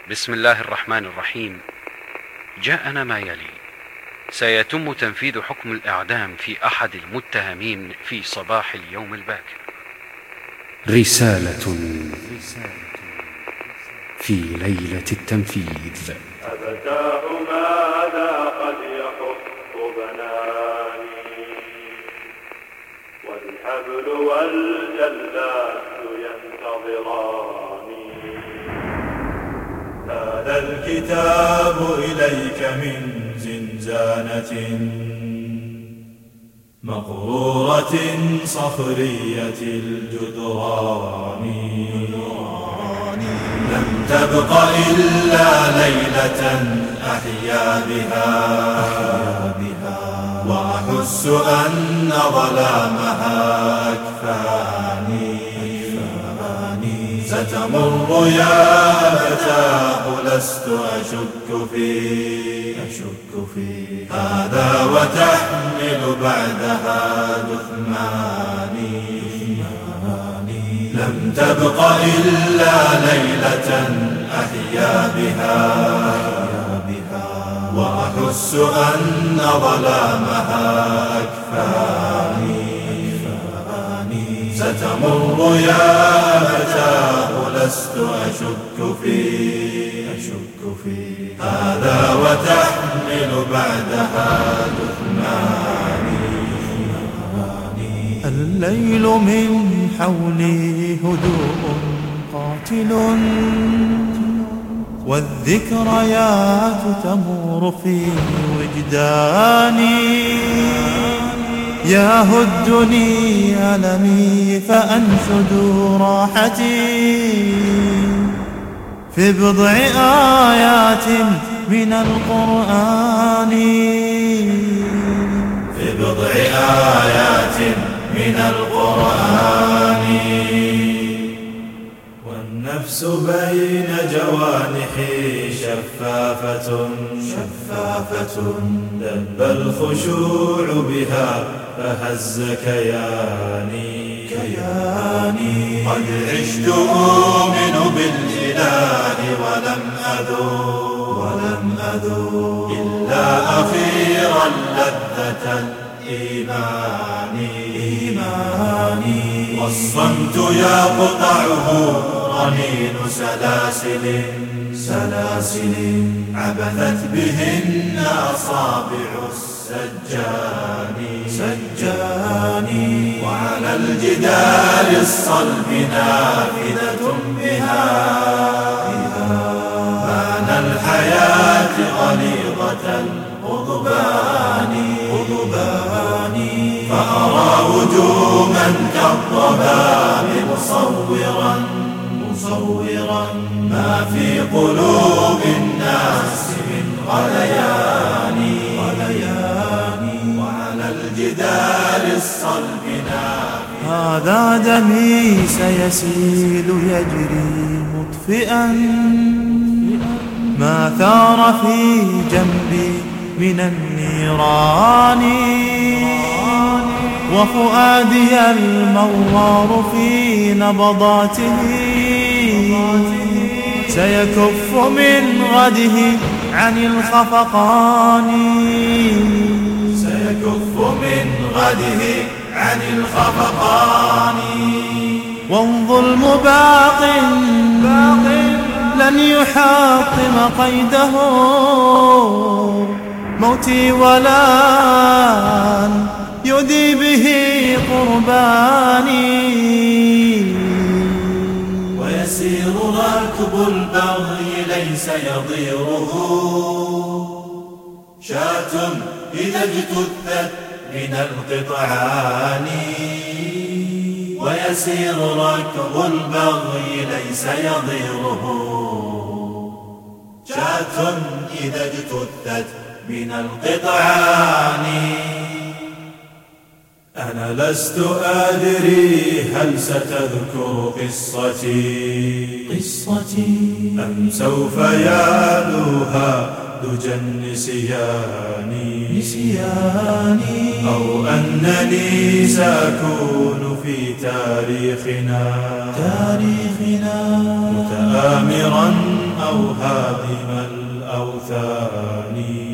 بسم الله الرحمن الرحيم. جاءنا ما يلي: سيتم تنفيذ حكم الإعدام في أحد المتهمين في صباح اليوم الباكر. رسالة في ليلة التنفيذ. أبتاه ماذا قد يحط بناني، والحبل والجلاد ينتظراني. هذا الكتاب إليك من زنزانة مقرورة صخرية الجدران. لم تبق إلا ليلة أحيا بها، وأحس أن ظلامها أكفاني. ستمر يا أبتاه لست أشك في هذا، وتحمل بعدها جثماني. لم تبق إلا ليلة أحيا بها، وأحس أن ظلامها أكفاني. ستمر يا أبتاه لست أشك في هذا، وتحمل بعدها جثماني. الليل من حولي هدوء قاتل، والذكريات تمور في وجداني. يهدني ألمي فأنشد راحتي في بضع آيات من القرآن. في بضع آيات من القرآن. والنفس بين جوانحي شفافة دب الخشوع بها فهز كياني. قد عشت أؤمن بالإله ولم أذوق إلا أخيرا لذة الإيمان. والصمت يقطعه رنين سلاسل عبثت بهن أصابع السجان. وعلى الجدار الصلب نافذة بها مان الحياة غليظة القضبان. فأرى وجوما كالضباب مصورا ما في قلوب الناس من غليان. وعلى الجدار الصلب هذا دمي سيسيل يجري مطفئا ما ثار في جنبي من النيران. وفؤادي الموار في نبضاته سيكف من غده عن الخفقان. والظلم باق لن يحاطم قيده. موتي ولن يدي به قرباني. ويسير راكب البغي ليس يضيره شاة إذا اجتثت من القطعان. ويسير راكب البغي ليس يضيره شاة إذا اجتثت من القطعان. أنا لست أدري هل ستذكر قصتي أم سوف يالوها دجى نسياني. أو أنني سأكون في تاريخنا متآمرا أو هادم الأوثان.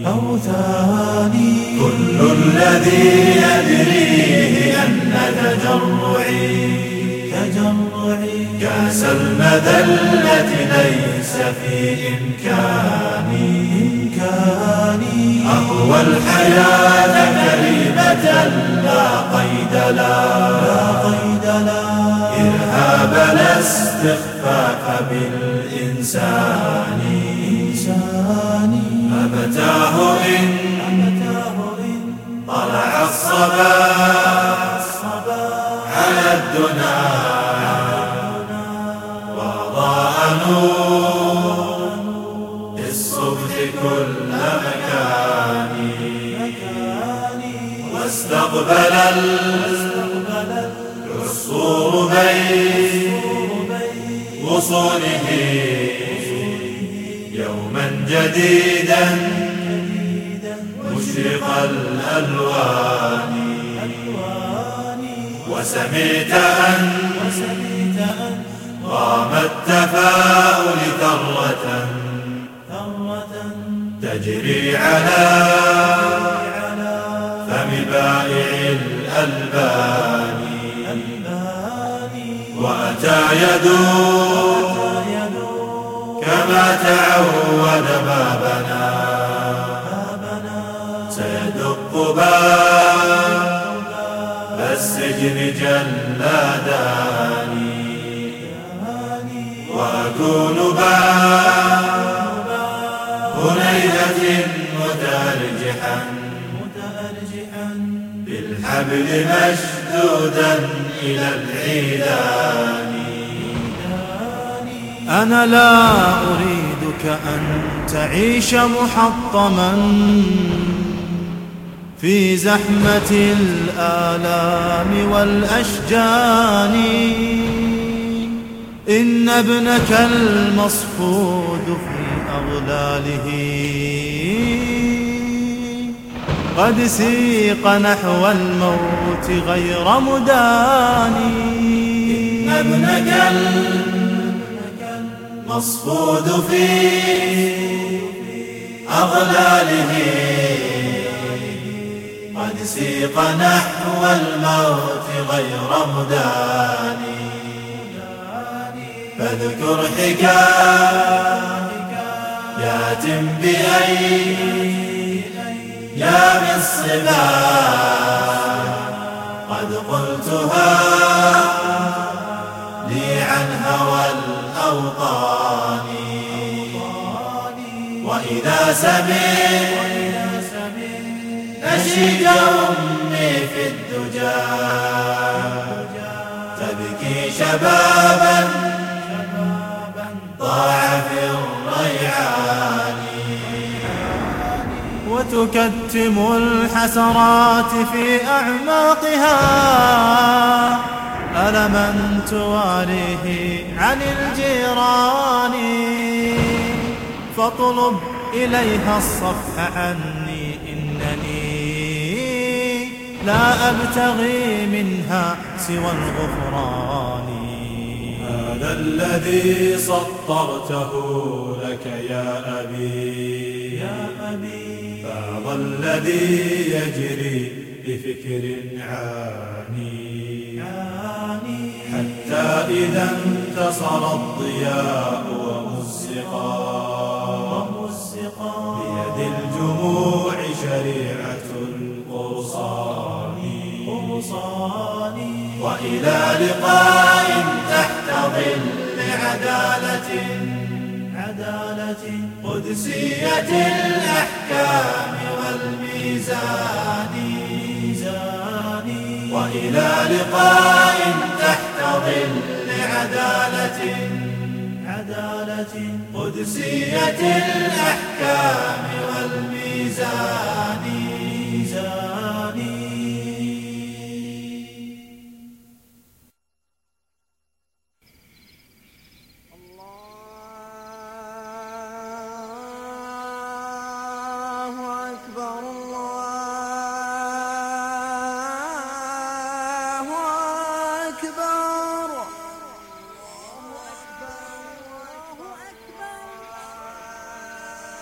كل الذي يدريه أن تجرعي كأس المذلة ليس في إمكاني أهوى الحياة كريمة لا قيد لا إرهاب لا استخفاف بالإنسان. أبتاه إن طلع الصباح على الدنا وأضاء نور الصبح كل مكان. واستقبل العصور بين غصونه يوما جديدا مشرق الألوان. وسمعت أن قام التفاؤل ثرة تجري على فم بائع الألبان. وأتى يدور كما تعود بابنا سيدق باب السجن جلادان. وأكون باب هنيهة متأرجحا بالحبل مشدودا إلى العيدان. أنا لا أريدك أن تعيش محطما في زحمة الآلام والأشجان. إن ابنك المصفود في أغلاله قد سيق نحو الموت غير مداني. إن ابنك المصفود في أغلاله قد سيق نحو الموت غير مداني. فاذكر حكايات بأيام الصبا قد قلتها لي عن هوى الأوطان. وإذا سمعت نشيد أمي في الدجى تبكي شبابا ضاع في الريعان. وتكتم الحسرات في أعماقها ألما تواريه عن الجيران. فاطلب إليها الصفح عني إنني لا أبتغي منها سوى الغفران. هذا الذي سطرته لك يا أبي فهذا الذي يجري بفكر عاني. حتى إذا انتصر الضياء ومزقا بيد الجموع شريعة القرصان. وإلى لقاء تحت ظل عدالة قدسية الأحكام والميزان. وإلى لقاء تحت ظل عدالة قدسية الأحكام والميزان.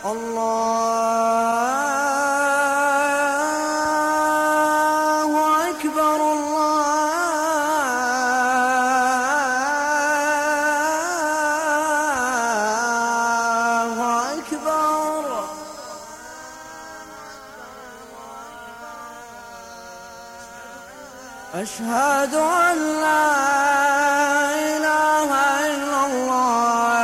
الله أكبر الله أكبر. أشهد أن لا إله إلا الله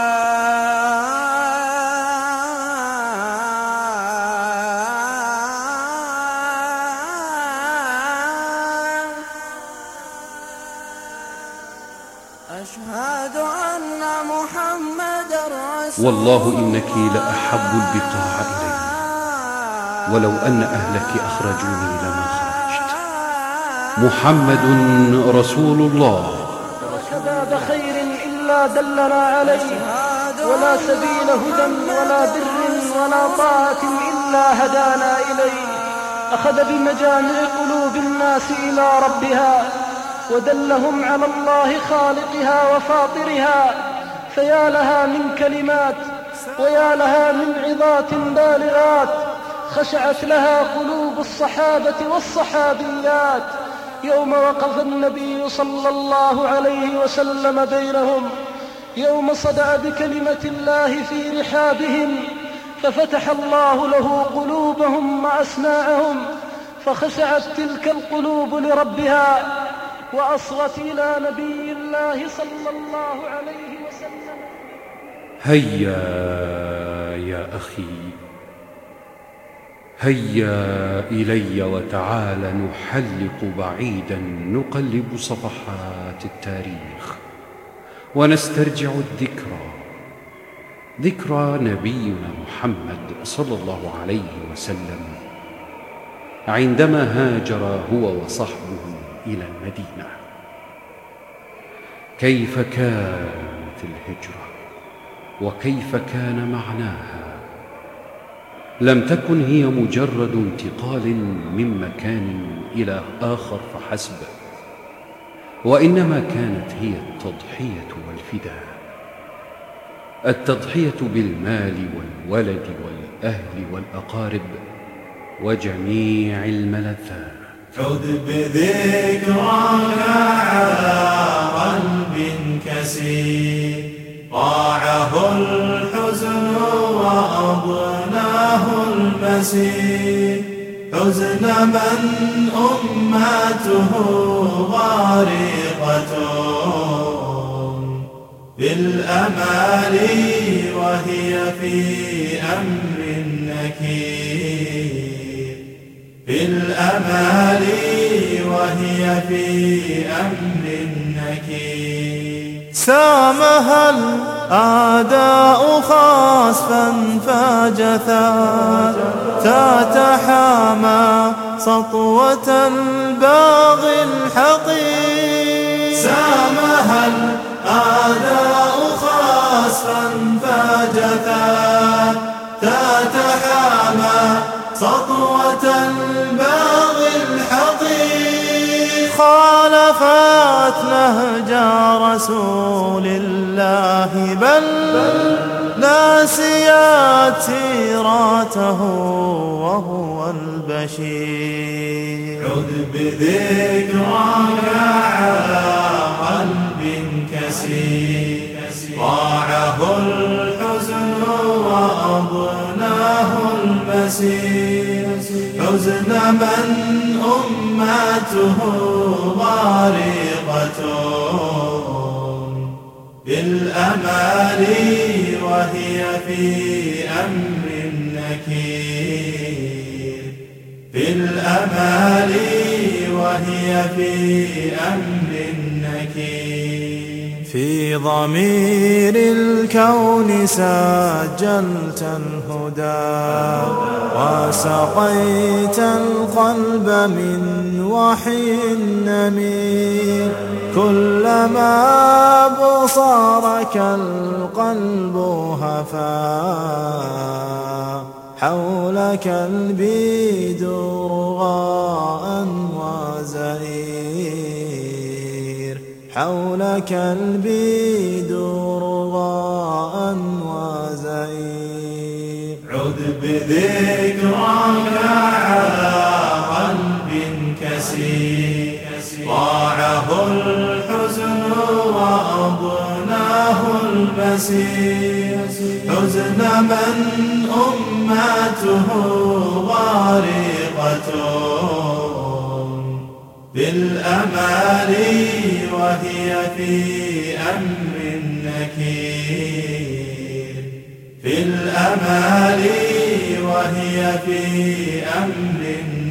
أشهد أن محمدًا رسول الله. والله إنك لأحب البقاع إلي، ولو أن أهلك أخرجوني لما خرجت. محمد رسول الله. باب خير إلا دلنا عليه، ولا سبيل هدى ولا بر ولا طاعة إلا هدانا إليه. أخذ بمجامع قلوب الناس إلى ربها، ودلهم على الله خالقها وفاطرها. فيا لها من كلمات، ويا لها من عظات بالغات، خشعت لها قلوب الصحابة والصحابيات يوم وقف النبي صلى الله عليه وسلم بينهم، يوم صدع بكلمة الله في رحابهم، ففتح الله له قلوبهم وأسماعهم، فخشعت تلك القلوب لربها، وأصغت إلى نبي الله صلى الله عليه وسلم. هيا يا أخي، هيا إلي وتعال نحلق بعيدا، نقلب صفحات التاريخ ونسترجع الذكرى، ذكرى نبينا محمد صلى الله عليه وسلم عندما هاجر هو وصحبه إلى المدينة. كيف كانت الهجرة وكيف كان معناها؟ لم تكن هي مجرد انتقال من مكان إلى آخر فحسب، وإنما كانت هي التضحية والفداء، التضحية بالمال والولد والأهل والأقارب وجميع الملذات. عذ بذكراك على قلب كسير، ضاعه الحزن وأضناه المسير، حزن من أمته غارقة بالأمال وهي في أمر نكير، بالأمال وهي في أمر نكير. سامها الأعداء خاسفا فاجثا، تتحامى سطوة الباغي الحقير. سامها الأعداء خاسفا فاجثا، تتحامى سطوة الباغي الحقير. خالفت نهج رسول الله بل ناسيت سيراته وهو البشير. عذ بذكراك على قلب كسير، ضاعه الحزن وأضناه المسير، حزن من أمته غارقة بالأمال وهي في أمر نكير، بالأمال وهي في أمر نكير. في ضمير الكون سجلت الهدى، وسقيت القلب من وحي النمير. كلما بصرك القلب هفا، حولك البيد رغاء وزئير، حولك البيد رغاء وزئير. عذ بذكراك على قلب كسير ضاعه الحزن وأضناه المسير حزن من أمته غارقة بالأمال وهي في أمر نكير في الأمال وهي في أمر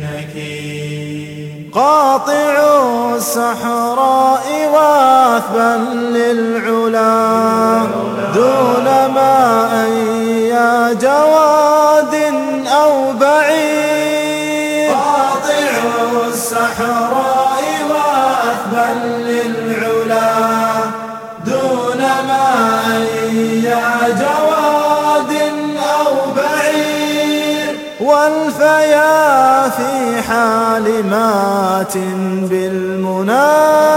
نكير قاطع الصحراء واثبا للعلا دون ماء يا جواد أو بعيد قاطع الصحراء واثبا للعلا دون ماء يا جواد أو بعير والفيا في حال مات بالمنى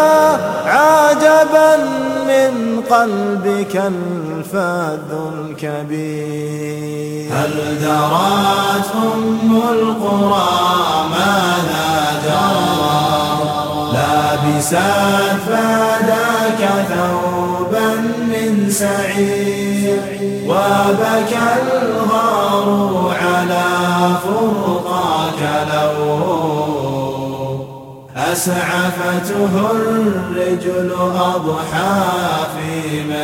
عجبا من قلبك الفذ الكبير هل درت أم القرى ماذا جرى لابسات فداك ثوبا من سعير وبكى الغار على فرقاك لو أسعفته الرجل أضحى في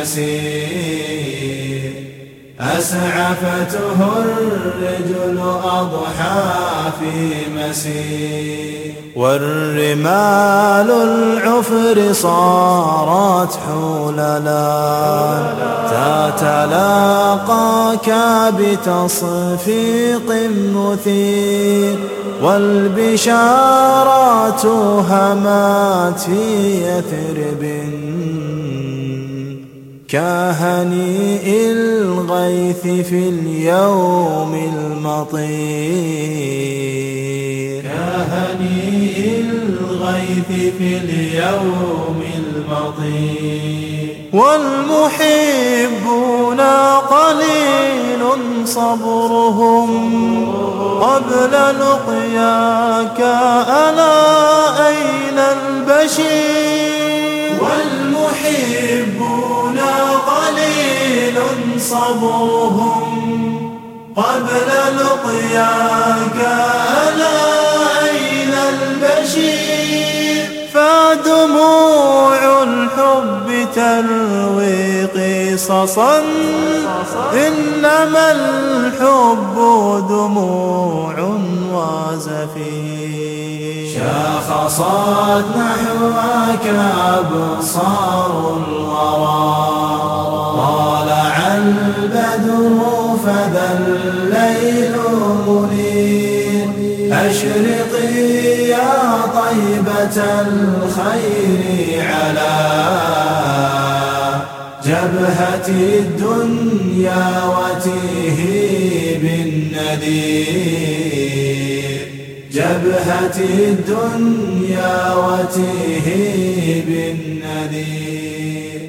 مسير أسعفته الرجل أضحى في مسير والرمال العفر صارت حوللا تتلاقاك بتصفيق مثير والبشارات همات في يثرب كهنيء الغيث في اليوم المطير كهنيء الغيث في اليوم المطير والمحبون قليل صبرهم قبل لقياك ألا أين البشير والمحبون قليل صبرهم قبل لقياك ألا أين البشير فدموع الحب تروي قصصا إنما الحب دموع وزفير شاخصت نحوك أبصار الورى طالع البدر فذا الليل منير أشرقي يا طيبة الخير على جبهة الدنيا وتيهي بالنذير جبهة الدنيا وتيهي بالنذير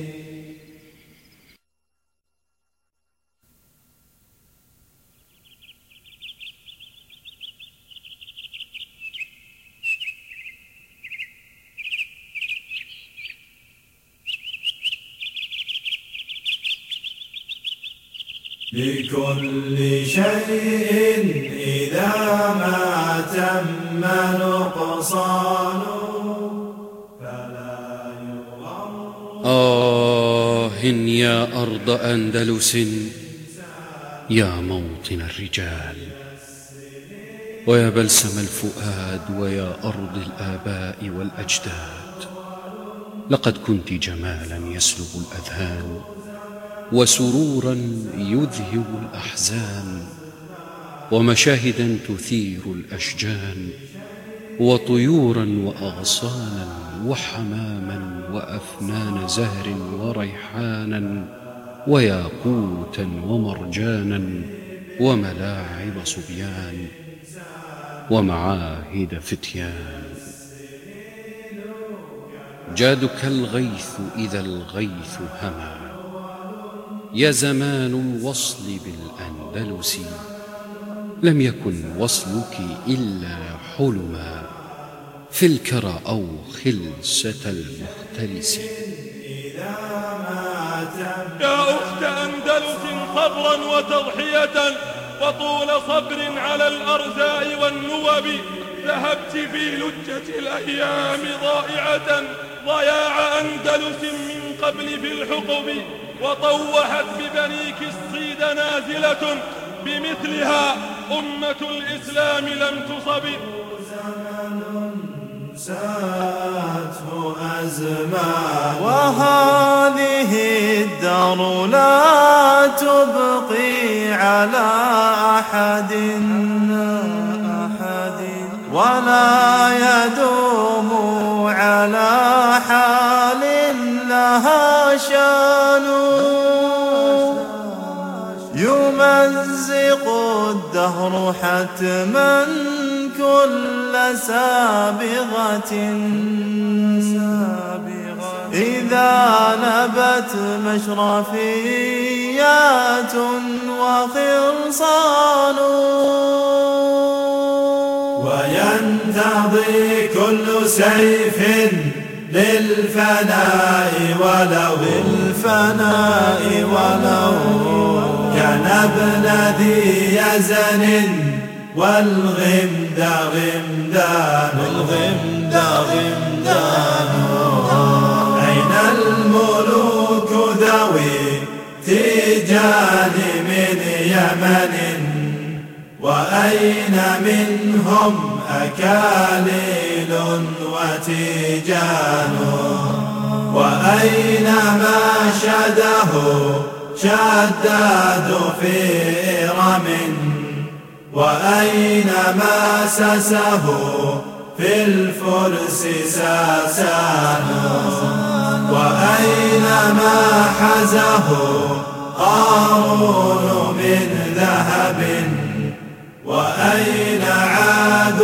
لكل شيء إذا ما تم نقصانه فلا يغر. يا أرض أندلس يا موطن الرجال ويا بلسم الفؤاد ويا أرض الآباء والأجداد لقد كنت جمالا يسلب الأذهان وسرورا يذهب الأحزان ومشاهدا تثير الأشجان وطيورا وأغصانا وحماما وأفنان زهر وريحانا وياقوتا ومرجانا وملاعب صبيان ومعاهد فتيان. جادك الغيث إذا الغيث هما يا زمان الوصل بالأندلس لم يكن وصلك إلا حلما في الكرى أو خلسة المختلس. يا أخت أندلس صبرا وتضحية وطول صبر على الأرزاء والنوب، ذهبت في لجة الأيام ضائعة ضياع أندلس من قبل في الحقب، وطوحت ببنيك الصيد نازلة بمثلها أمة الإسلام لم تصب. ساءته أزمان وهذه الدار لا تبقي على أحد ولا يدوم على حال لها شان، يمزق الدهر حتما كل سابغة إذا نبت مشرفيات وخرصان، وينتضي كل سيف للفناء ولو كان ابن ذي يزن والغمد غمدان. أين الملوك ذوي تيجان من يمن، وأين منهم أكاليل وتيجان، وأين ما شده شداد في إرم، وأين ما سسه في الفرس ساسان، وأين ما حزه قارون من ذهب، وأين عاد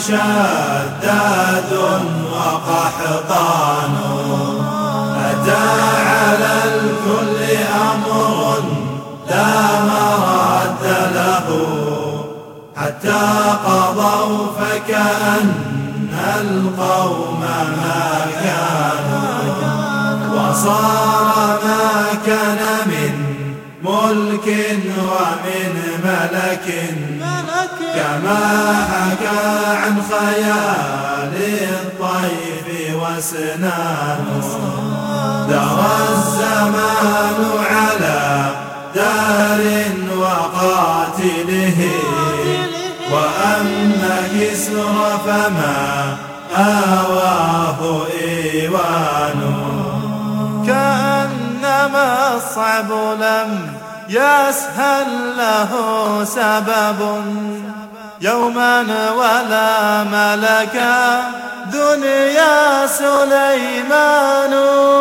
وشداد وقحطان. أتى على الكل أمر لا مرد له، حتى قضوا فكأن القوم ما كانوا، وصار ما كان من ملك ومن ملك، كما حكى عن خيال الطيف وسنان. درى الزمان على دار وقاتله، وأما كسرى فما آواه إيوان. كأنما الصعب لم يسهل له سبب يوما ولا ملكا دنيا سليمان،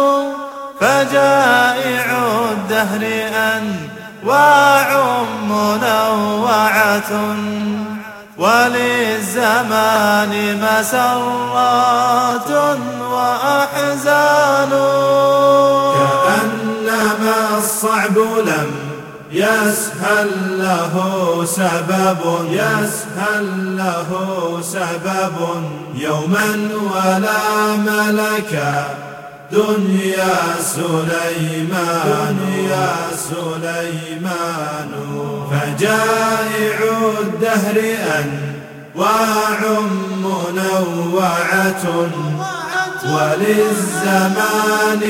فجائع الدهر أنواع منوعة، وللزمان مسرات وأحزان. كأنما الصعب لم يسهل له سبب يوما ولا ملكا دنيا سليمان. فجائع الدهر أنواع منوعة، وللزمان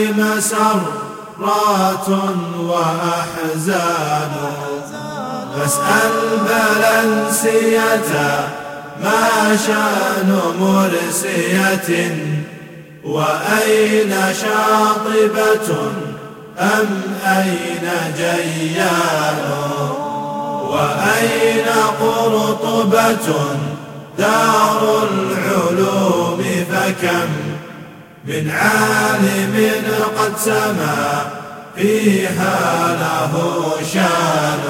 مسرات وأحزان. فاسأل بلنسية ما شان مرسية، وأين شاطبة أم أين جيان، وأين قرطبة دار العلوم، فكم من عالم قد سما فيها له شان.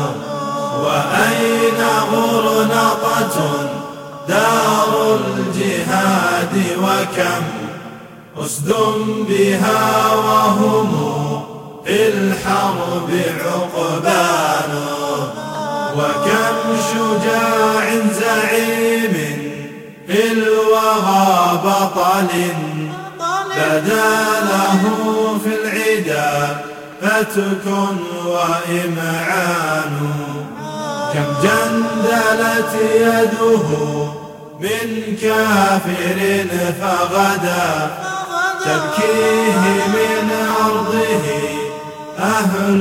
وأين غرنطة دار الجهاد، وكم أسد بها وهم في الحرب عقبان. وكم شجاع زعيم في الوغى بطل بدا له في العدا فتك وإمعان كم جندلت يده من كافر فغدا تبكيه من أرضه أهل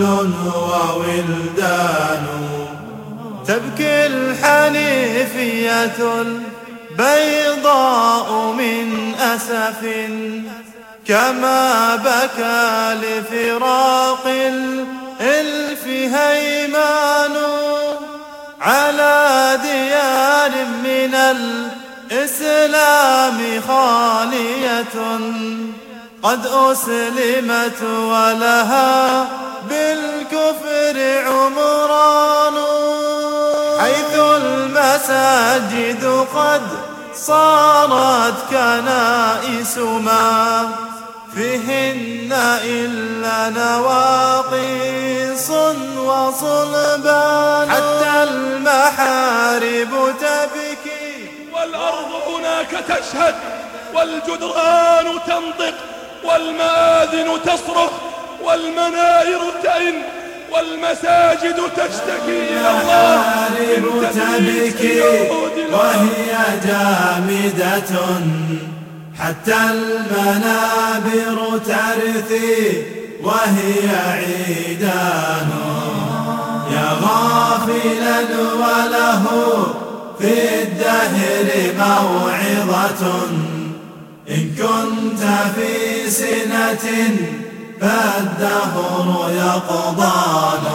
وولدان تبكي الحنيفية البيضاء من أسف كما بكى لفراق الإلف هيمان على ديار من الإسلام خالية قد أسلمت ولها بالكفر عمران حيث المساجد قد صارت كنائس ما فيهن إلا نواقيس وصلبان حتى المحارب تبكي والأرض هناك تشهد والجدران تنطق والمآذن تصرخ والمنائر تئن والمساجد تشتكي إلى الله المحارب تبكي وهي جامدة حتى المنابر ترثي وهي عيدان يا غافلا وله في الدهر موعظة إن كنت في سنة فالدهر يقضان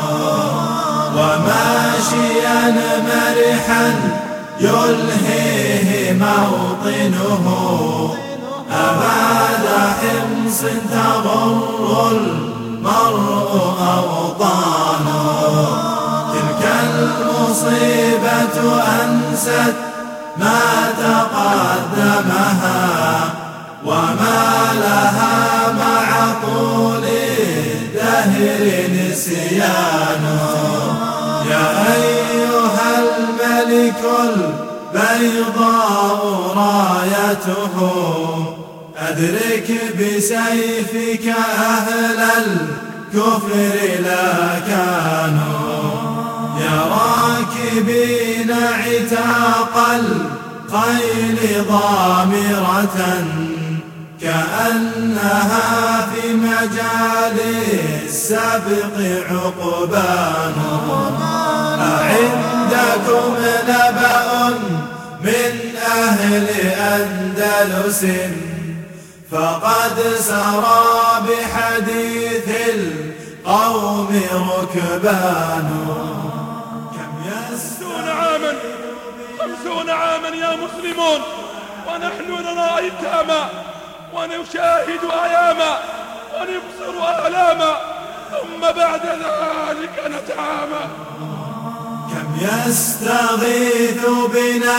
وماشيا مرحا يلهيه موطنه أبعد حمص تغر المرء أوطانه تلك المصيبة أنست ما تقدمها وما لها مع طول الدهر نسيان يا أيها الملك البيضاء رايته أدرك بسيفك أهل الكفر لا كانوا يا راكبين عتاق الخيل ضامرة كأنها في مجال السبق عقبان أعندكم نبأ من أهل أندلس فقد سرى بحديث القوم ركبان كم 50 عاما يا مسلمون ونحن نرى أيتاما ونشاهد أياما ونبصر آلاما ثم بعد ذلك نتعامى كم يستغيث بنا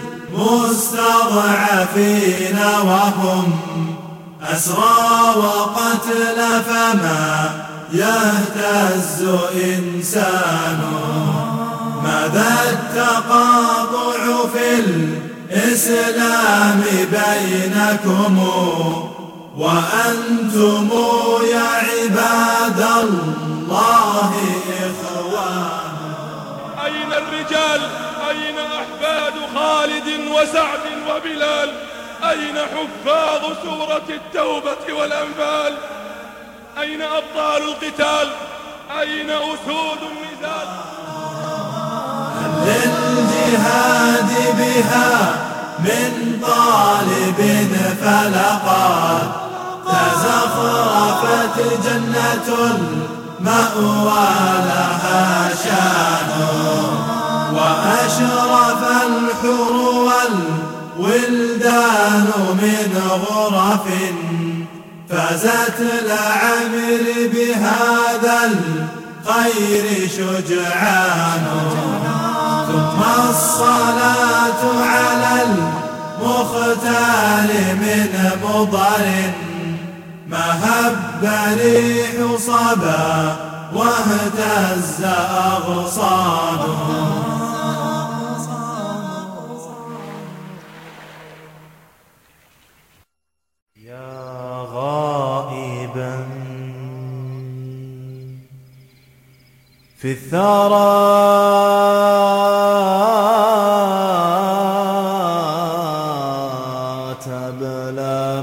المستضعفين وهم أسرى وقتل فما يهتز إنسان ماذا التقاطع في الإسلام بينكم وأنتم يا عباد الله إخوان أين الرجال أين أحفاد خالد وسعد وبلال أين حفاظ سورة التوبة والأنفال أين أبطال القتال أين أسود النزال للجهاد بها من طالب فلقد تزخرفت جنة المأوى لها شان وأشرف الحور والولدان من غرف فازت العمر بهذا الخير شجعان ثم الصلاة على المختار من مضر ما هب ريح صبا واهتز أغصانه في الثرى تبلى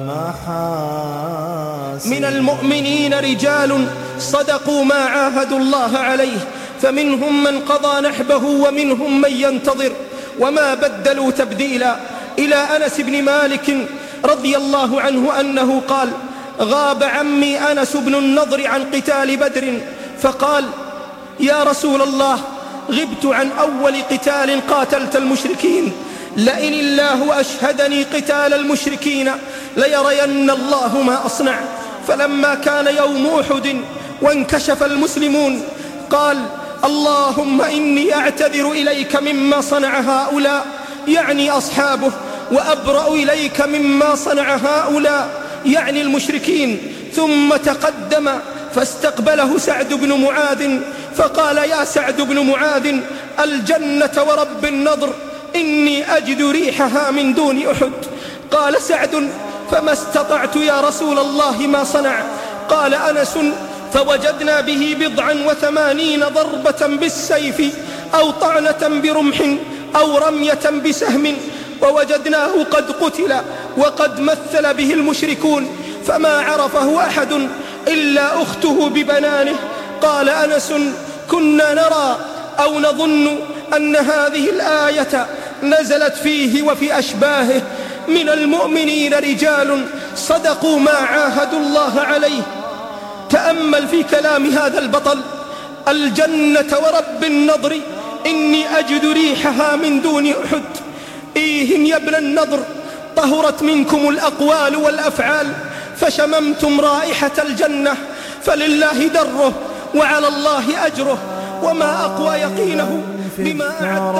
محاسن. من المؤمنين رجال صدقوا ما عاهدوا الله عليه، فمنهم من قضى نحبه ومنهم من ينتظر وما بدلوا تبديلا. إلى أنس بن مالك رضي الله عنه أنه قال: غاب عمي أنس بن النضر عن قتال بدر، فقال: يا رسول الله، غبت عن أول قتال قاتلت المشركين، لئن الله أشهدني قتال المشركين ليرين الله ما أصنع. فلما كان يوم أحد وانكشف المسلمون قال: اللهم إني أعتذر إليك مما صنع هؤلاء، يعني أصحابه، وأبرأ إليك مما صنع هؤلاء، يعني المشركين. ثم تقدم فاستقبله سعد بن معاذ فقال: يا سعد بن معاذ، الجنة ورب النضر، إني أجد ريحها من دون أحد. قال سعد: فما استطعت يا رسول الله ما صنع. قال أنس: فوجدنا به 89 ضربة بالسيف أو طعنة برمح أو رمية بسهم، ووجدناه قد قتل وقد مثل به المشركون، فما عرفه أحد إلا أخته ببنانه. قال أنس: كنا نرى أو نظن أن هذه الآية نزلت فيه وفي أشباهه. من المؤمنين رجال صدقوا ما عاهدوا الله عليه. تأمل في كلام هذا البطل: الجنة ورب النضر، إني أجد ريحها من دون أحد. إيه يا ابن النضر، طهرت منكم الأقوال والأفعال فشممتم رائحة الجنة، فلله دره وعلى الله أجره، وما أقوى يقينه بما أعد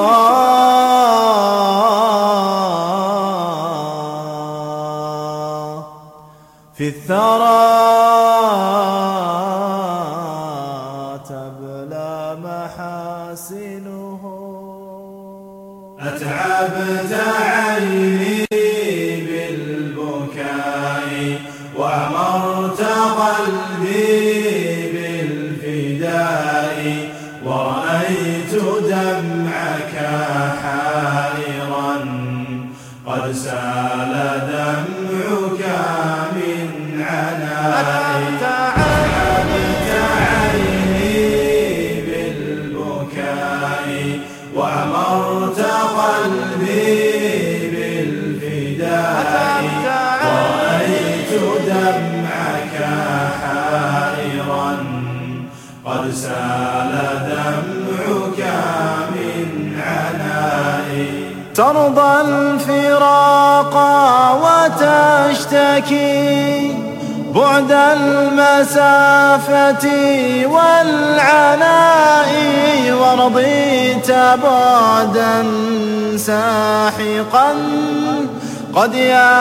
الله. في الثرى تبلى محاسنه. أتعبت عيني بالبكاء وأمرت قلبي بالفداء، ورأيت دمعك حائرا قد سال دمعك من عنائي. أتعبت عيني بالبكاء وأمرت قلبي بالفداء، ورأيت دمعك حائرا قد سال دمعك من عنائي. ترضى الفراق وتشتكي بعد المسافة والعناء، ورضيت بعدا ساحقا قد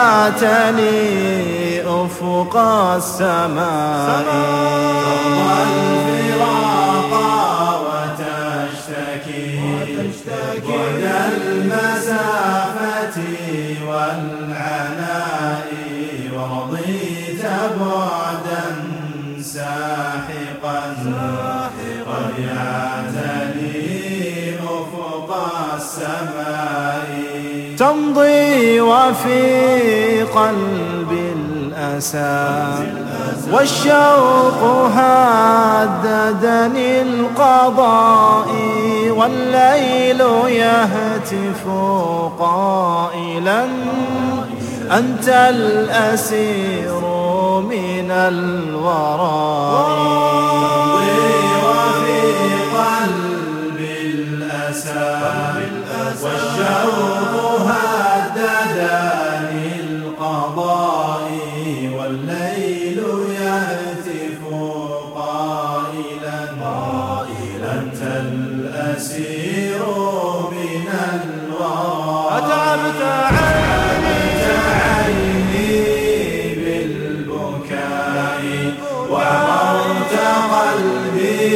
يعتلي أفق السماء. ترضى الفراق وتشتكي بعد المسافة والعناء، ورضيت بعدا ساحقا قد يعتلي أفق السماء. تمضي وفي قلبي الأسى والشوق هددني القضاء، والليل يهتف قائلا: أنت الأسير من الوراء. وفي قلبي الأسى والشوق هددني القضاء، والليل يهتف قائلا: أنت الأسير من الوراء. أتعبت عيني بالبكاء وأمرت قلبي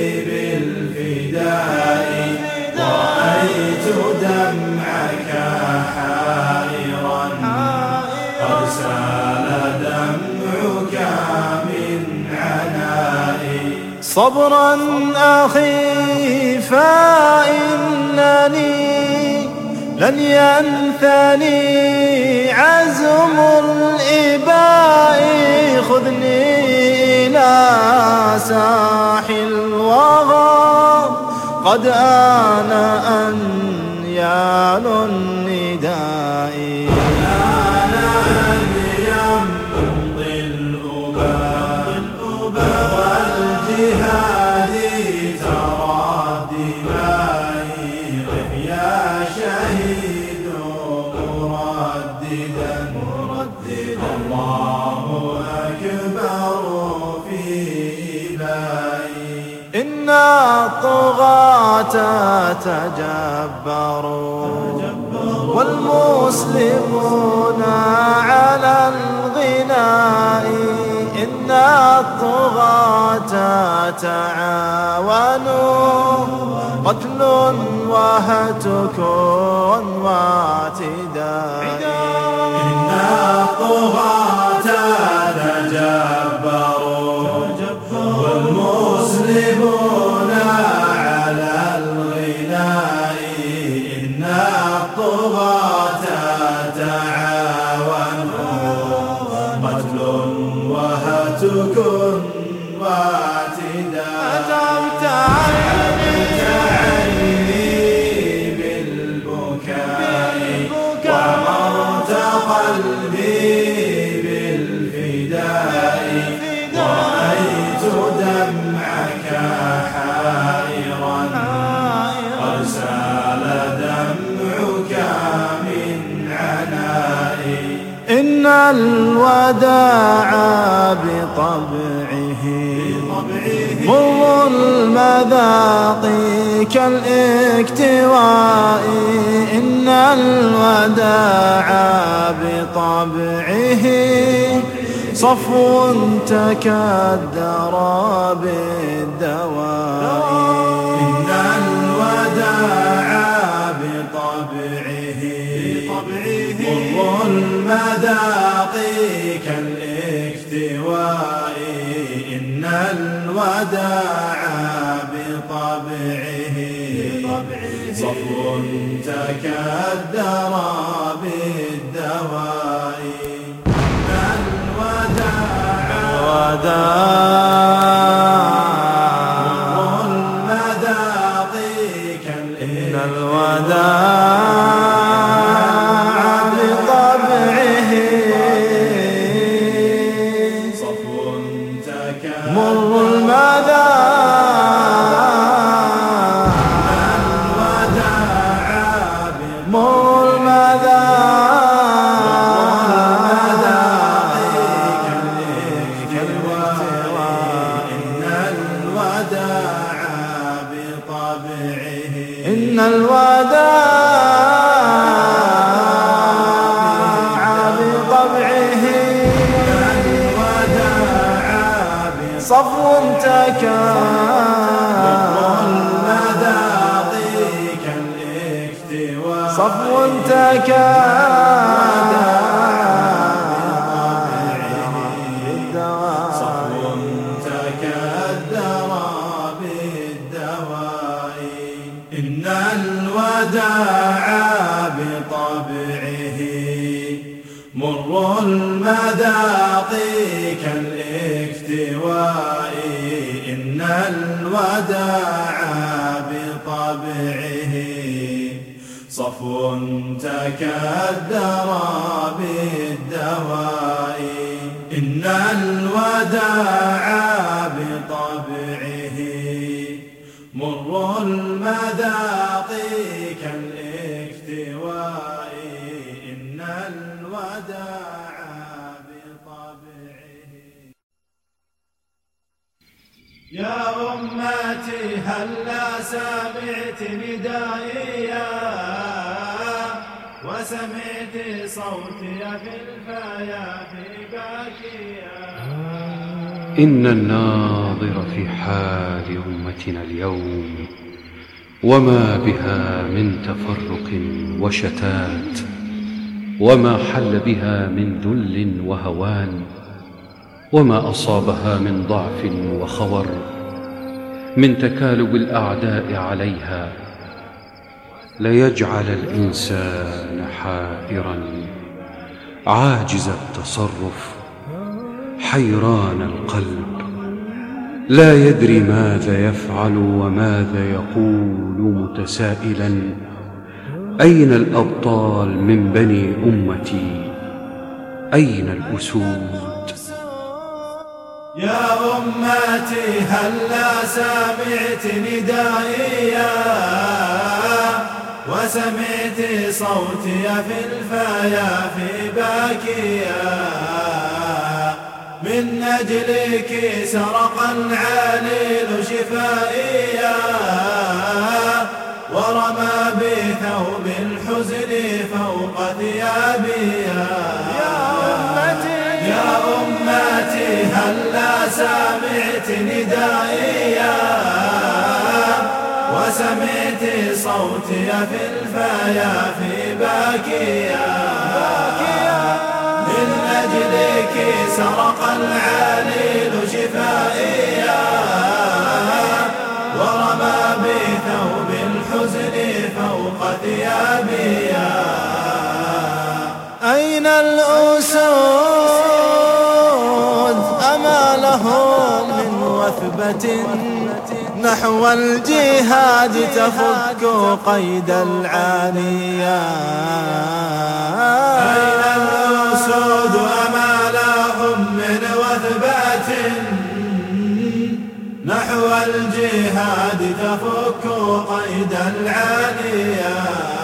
بالفداء، ورأيت دمعك حائرا قد سال دمعك من عنائي. صبرا أخي فإنني لن ينثني عزم الإباء. خذني إلى ساحل الوغى قد آن أنيال النداء. والجهاد ترى دمائي يا شهيد مرددا الله أكبر في إبائي. إن الطغاة تجبروا والمسلمون على الغناء. إن الطغاة تعاونوا قتل وهتك واعتداء. إن الطغاة تجبروا والمسلمون على الغناء. إن الطغاة تعاونوا قتل وهتك واعتداء. أدمت عيني بالبكاء وعمرت قلبي بالفداء. رأيت دمعك حائرا قد سال دمعك من عنائي. إن الوداع بطبعه مر المذاق كالاكتواء. إن الوداع بطبعه صفو تكدر بالدواء. إن الوداع بطبعه مر المذاق كالاكتواء. إن الوداع بطبعه صفو تكدر بالدواء. المذاق إن الوداع بطبعه صفو تكدر مر المذاق مر إن الوداع بطبعه صفو صفو تكدر بالدواء. إن الوداع بطبعه مر المذاق كالاكتواء. إن الوداع بطبعه صفو تكدر بالدواء. إن الوداع بطبعه مر المذاق كالاكتواء. إن الوداع بطبعه. يا أمتي هلا سمعت ندائي وسمعت صوتي في الفيافي باكيا. إن الناظر في حال أمتنا اليوم وما بها من تفرق وشتات وما حل بها من ذل وهوان وما أصابها من ضعف وخور من تكالب الأعداء عليها ليجعل الإنسان حائرا عاجز التصرف حيران القلب لا يدري ماذا يفعل وماذا يقول متسائلا أين الأبطال من بني أمتي أين الأسود يا أمتي هلا سمعت ندائي وسمعت صوتي في الفيافي باكيا من أجلك سرق العليل شفائيا ورمى بثوب الحزن فوق ثيابيا يا أمتي هلا سمعت ندائيا وسمعت صوتي في الفيافي باكيا من أجلك سرق العليل شفائيا ورمى بثوب الحزن فوق ثيابيا أين الأسود أما لهم من وثبة نحو الجهاد تفك قيد العانية أين الأسود أما لهم من وثبة نحو الجهاد تفك قيد العانية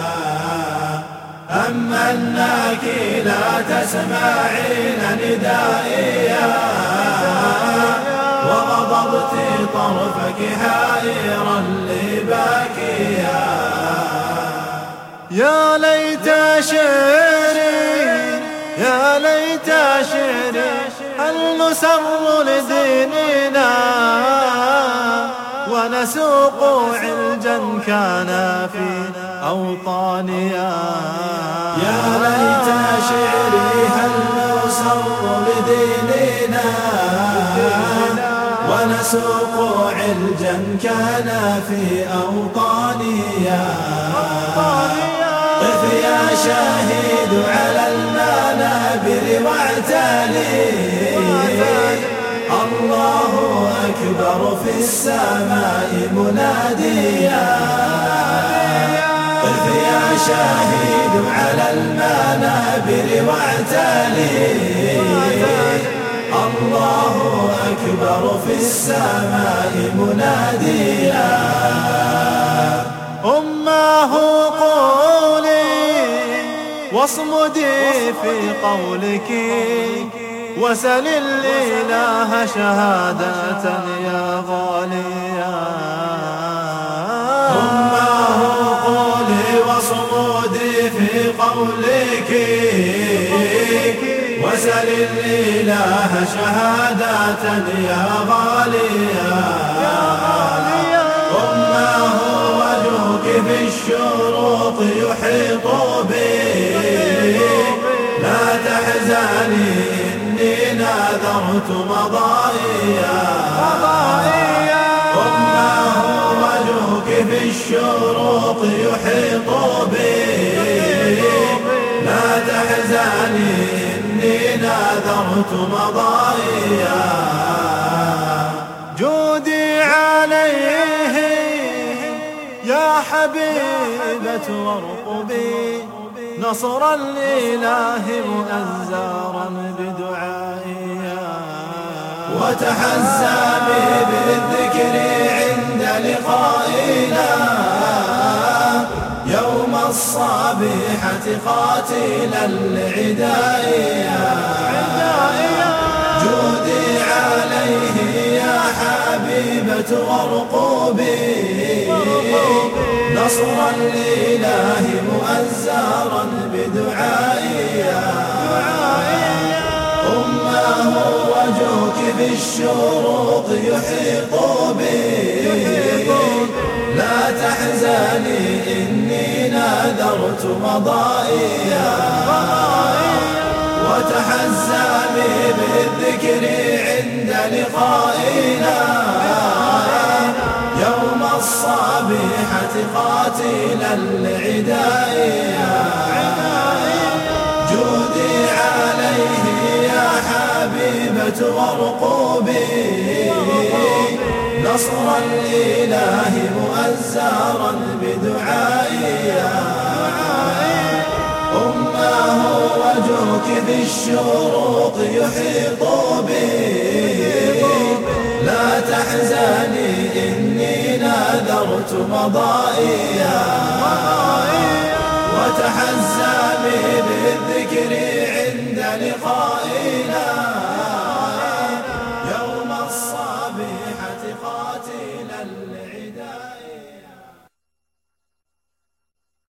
أما أنك لا تسمعين ندائيا وغضبت طرفك حائرا لباكيا يا ليت شعري يا ليت شعري هل نسر لديننا ونسوق علجا كان في أوطاننا يا ليت شعري هل نسر لديننا ونسوق علجا كان في أوطاننا قف يا شاهد على المنابر واعتلي الله أكبر في السماء مناديا قف يا شاهد على المنابر واعتلي الله أكبر في السماء مناديا أماه قولي واصمدي في قولك وسل الإله شهادة يا غاليا أماه قولي واصمدي في قولك وسل الإله شهادة يا غاليا أماه وجهك في الشروط يحيط بي لا تحزني إني نذرت مضايا أماه وجهك في الشروط يحيط بي لا تحزني إني نذرت مضايا جودي عليه يا حبيبة وارقبي نصر الإله مؤزرا بدعائي وتحزمي بالذكر عند لقائنا يوم الصبيحة قاتلا لعدائيا جودي عليه يا حبيبة وارقبي نصر الإله مؤزرا بدعائيا أماه وجهك بالشروط يحيط بي لا تحزني إني نذرت مضايا وتحزمي بالذكر عند لقائنا الصابحة قاتلا لعدائها جودي عليه يا حبيبة وارقبي نصر الإله مؤزرا بدعائها أمه وجهك بالشروق يحيط بي لا تحزني إني نذرت مضائيا وتحزمي بالذكر عند لقائنا